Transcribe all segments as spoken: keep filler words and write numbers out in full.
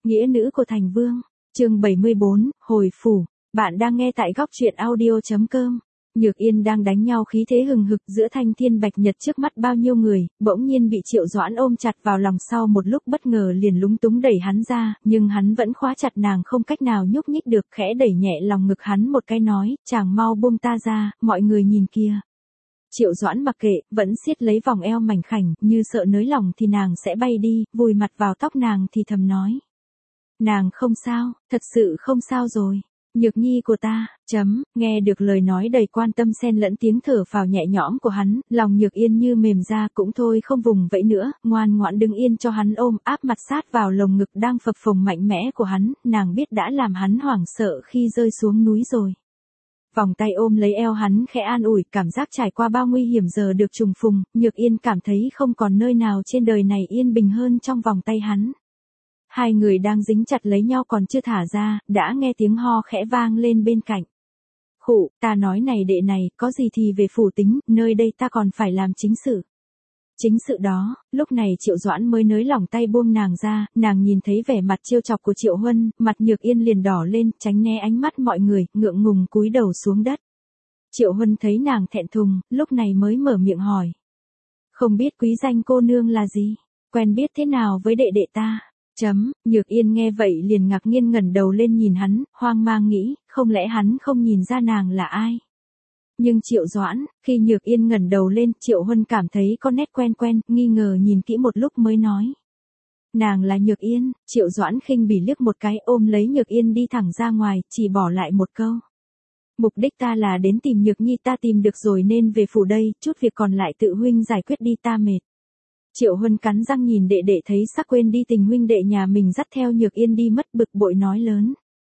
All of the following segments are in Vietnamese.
Nghĩa nữ của thành vương, chương bảy mươi bốn, hồi phủ. Bạn đang nghe tại góc truyện audio.com. Nhược Yên đang đánh nhau khí thế hừng hực giữa thanh thiên bạch nhật trước mắt bao nhiêu người, bỗng nhiên bị Triệu Doãn ôm chặt vào lòng, sau một lúc bất ngờ liền lúng túng đẩy hắn ra, nhưng hắn vẫn khóa chặt nàng không cách nào nhúc nhích được, khẽ đẩy nhẹ lòng ngực hắn một cái nói, chàng mau buông ta ra, mọi người nhìn kìa. Triệu Doãn mặc kệ, vẫn siết lấy vòng eo mảnh khảnh, như sợ nới lòng thì nàng sẽ bay đi, vùi mặt vào tóc nàng thì thầm nói. Nàng không sao, thật sự không sao rồi. Nhược nhi của ta, chấm, nghe được lời nói đầy quan tâm xen lẫn tiếng thở phào nhẹ nhõm của hắn, lòng Nhược Yên như mềm ra, cũng thôi không vùng vẫy nữa, ngoan ngoãn đứng yên cho hắn ôm, áp mặt sát vào lồng ngực đang phập phồng mạnh mẽ của hắn, nàng biết đã làm hắn hoảng sợ khi rơi xuống núi rồi. Vòng tay ôm lấy eo hắn khẽ an ủi, cảm giác trải qua bao nguy hiểm giờ được trùng phùng, Nhược Yên cảm thấy không còn nơi nào trên đời này yên bình hơn trong vòng tay hắn. Hai người đang dính chặt lấy nhau còn chưa thả ra, đã nghe tiếng ho khẽ vang lên bên cạnh. Khụ, ta nói này đệ này, có gì thì về phủ tính, nơi đây ta còn phải làm chính sự. Chính sự đó, lúc này Triệu Doãn mới nới lỏng tay buông nàng ra, nàng nhìn thấy vẻ mặt trêu chọc của Triệu Huân, mặt Nhược Yên liền đỏ lên, tránh né ánh mắt mọi người, ngượng ngùng cúi đầu xuống đất. Triệu Huân thấy nàng thẹn thùng, lúc này mới mở miệng hỏi. Không biết quý danh cô nương là gì, quen biết thế nào với đệ đệ ta? Chấm, Nhược Yên nghe vậy liền ngạc nhiên ngẩng đầu lên nhìn hắn, hoang mang nghĩ, không lẽ hắn không nhìn ra nàng là ai? Nhưng Triệu Doãn, khi Nhược Yên ngẩng đầu lên, Triệu Huân cảm thấy có nét quen quen, nghi ngờ nhìn kỹ một lúc mới nói. Nàng là Nhược Yên, Triệu Doãn khinh bỉ liếc một cái, ôm lấy Nhược Yên đi thẳng ra ngoài, chỉ bỏ lại một câu. Mục đích ta là đến tìm Nhược Nhi, ta tìm được rồi nên về phủ đây, chút việc còn lại tự huynh giải quyết đi, ta mệt. Triệu Huân cắn răng nhìn đệ đệ thấy sắc quên đi tình huynh đệ nhà mình dắt theo Nhược Yên đi mất, bực bội nói lớn.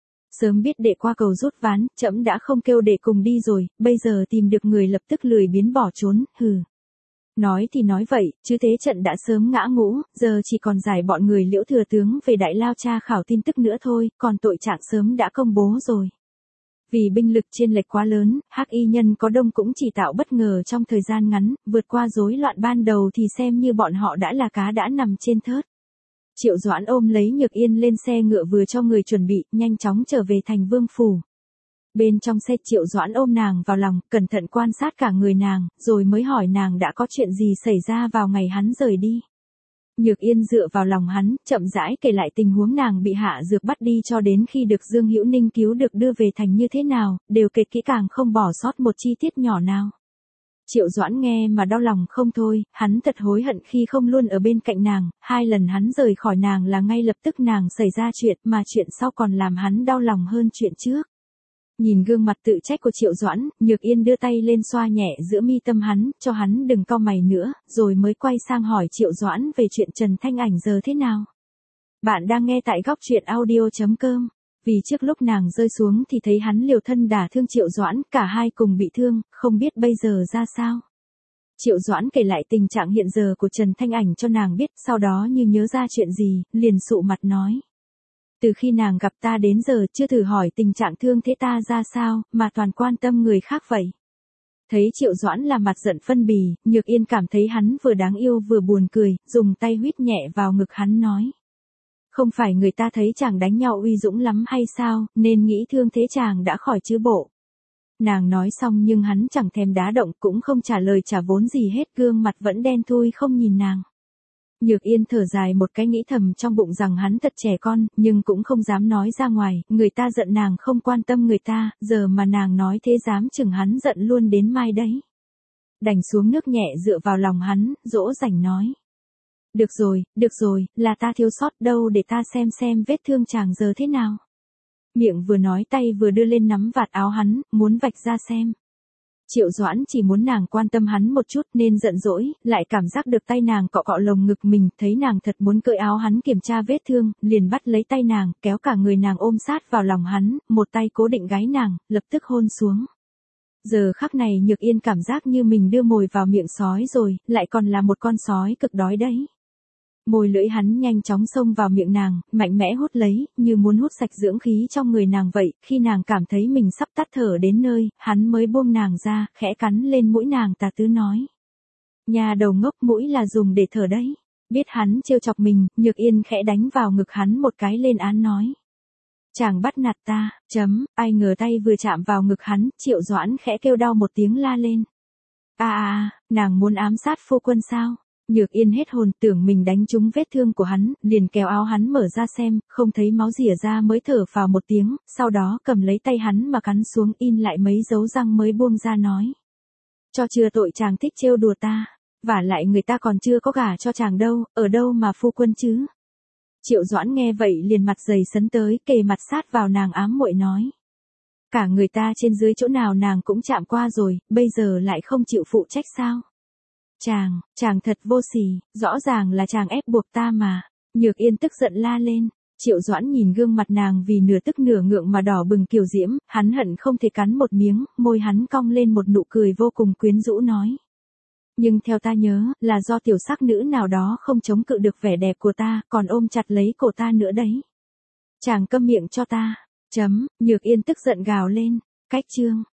Sớm biết đệ qua cầu rút ván, trẫm đã không kêu đệ cùng đi rồi, bây giờ tìm được người lập tức lười biến bỏ trốn, hừ. Nói thì nói vậy, chứ thế trận đã sớm ngã ngũ, giờ chỉ còn giải bọn người Liễu thừa tướng về Đại Lao tra khảo tin tức nữa thôi, còn tội trạng sớm đã công bố rồi. Vì binh lực chênh lệch quá lớn, hắc y nhân có đông cũng chỉ tạo bất ngờ trong thời gian ngắn, vượt qua rối loạn ban đầu thì xem như bọn họ đã là cá đã nằm trên thớt. Triệu Doãn ôm lấy Nhược Yên lên xe ngựa vừa cho người chuẩn bị, nhanh chóng trở về thành vương phủ. Bên trong xe Triệu Doãn ôm nàng vào lòng, cẩn thận quan sát cả người nàng, rồi mới hỏi nàng đã có chuyện gì xảy ra vào ngày hắn rời đi. Nhược Yên dựa vào lòng hắn, chậm rãi kể lại tình huống nàng bị hạ dược bắt đi cho đến khi được Dương Hữu Ninh cứu được đưa về thành như thế nào, đều kể kỹ càng không bỏ sót một chi tiết nhỏ nào. Triệu Doãn nghe mà đau lòng không thôi, hắn thật hối hận khi không luôn ở bên cạnh nàng, hai lần hắn rời khỏi nàng là ngay lập tức nàng xảy ra chuyện, mà chuyện sau còn làm hắn đau lòng hơn chuyện trước. Nhìn gương mặt tự trách của Triệu Doãn, Nhược Yên đưa tay lên xoa nhẹ giữa mi tâm hắn, cho hắn đừng cau mày nữa, rồi mới quay sang hỏi Triệu Doãn về chuyện Trần Thanh Ảnh giờ thế nào. Bạn đang nghe tại góc truyện audio.com. Vì trước lúc nàng rơi xuống thì thấy hắn liều thân đả thương Triệu Doãn, cả hai cùng bị thương, không biết bây giờ ra sao. Triệu Doãn kể lại tình trạng hiện giờ của Trần Thanh Ảnh cho nàng biết, sau đó như nhớ ra chuyện gì, liền sụ mặt nói. Từ khi nàng gặp ta đến giờ chưa thử hỏi tình trạng thương thế ta ra sao, mà toàn quan tâm người khác vậy. Thấy Triệu Doãn là mặt giận phân bì, Nhược Yên cảm thấy hắn vừa đáng yêu vừa buồn cười, dùng tay huýt nhẹ vào ngực hắn nói. Không phải người ta thấy chàng đánh nhau uy dũng lắm hay sao, nên nghĩ thương thế chàng đã khỏi chứ bộ. Nàng nói xong nhưng hắn chẳng thèm đá động, cũng không trả lời trả vốn gì hết, gương mặt vẫn đen thui không nhìn nàng. Nhược Yên thở dài một cái, nghĩ thầm trong bụng rằng hắn thật trẻ con, nhưng cũng không dám nói ra ngoài, người ta giận nàng không quan tâm người ta, giờ mà nàng nói thế dám chừng hắn giận luôn đến mai đấy. Đành xuống nước nhẹ dựa vào lòng hắn, dỗ dành nói. Được rồi, được rồi, là ta thiếu sót, đâu để ta xem xem vết thương chàng giờ thế nào. Miệng vừa nói tay vừa đưa lên nắm vạt áo hắn, muốn vạch ra xem. Triệu Doãn chỉ muốn nàng quan tâm hắn một chút nên giận dỗi, lại cảm giác được tay nàng cọ cọ lồng ngực mình, thấy nàng thật muốn cởi áo hắn kiểm tra vết thương, liền bắt lấy tay nàng, kéo cả người nàng ôm sát vào lòng hắn, một tay cố định gáy nàng, lập tức hôn xuống. Giờ khắc này Nhược Yên cảm giác như mình đưa mồi vào miệng sói rồi, lại còn là một con sói cực đói đấy. Môi lưỡi hắn nhanh chóng xông vào miệng nàng, mạnh mẽ hút lấy, như muốn hút sạch dưỡng khí trong người nàng vậy, khi nàng cảm thấy mình sắp tắt thở đến nơi, hắn mới buông nàng ra, khẽ cắn lên mũi nàng tà tứ nói. Nhà đầu ngốc, mũi là dùng để thở đấy. Biết hắn trêu chọc mình, Nhược Yên khẽ đánh vào ngực hắn một cái lên án nói. Chàng bắt nạt ta, chấm, ai ngờ tay vừa chạm vào ngực hắn, Triệu Doãn khẽ kêu đau một tiếng la lên. À à à, nàng muốn ám sát phu quân sao? Nhược Yên hết hồn, tưởng mình đánh trúng vết thương của hắn, liền kéo áo hắn mở ra xem, không thấy máu rỉa ra mới thở phào một tiếng, sau đó cầm lấy tay hắn mà cắn xuống, in lại mấy dấu răng mới buông ra nói. Cho chưa tội chàng thích trêu đùa ta, vả lại người ta còn chưa có gả cho chàng đâu, ở đâu mà phu quân chứ? Triệu Doãn nghe vậy liền mặt dày sấn tới, kề mặt sát vào nàng ám muội nói. Cả người ta trên dưới chỗ nào nàng cũng chạm qua rồi, bây giờ lại không chịu phụ trách sao? Chàng, chàng thật vô sỉ, rõ ràng là chàng ép buộc ta mà. Nhược Yên tức giận la lên. Triệu Doãn nhìn gương mặt nàng vì nửa tức nửa ngượng mà đỏ bừng kiều diễm, hắn hận không thể cắn một miếng, môi hắn cong lên một nụ cười vô cùng quyến rũ nói. Nhưng theo ta nhớ, là do tiểu sắc nữ nào đó không chống cự được vẻ đẹp của ta, còn ôm chặt lấy cổ ta nữa đấy. Chàng câm miệng cho ta. Chấm, Nhược Yên tức giận gào lên. Cách chương.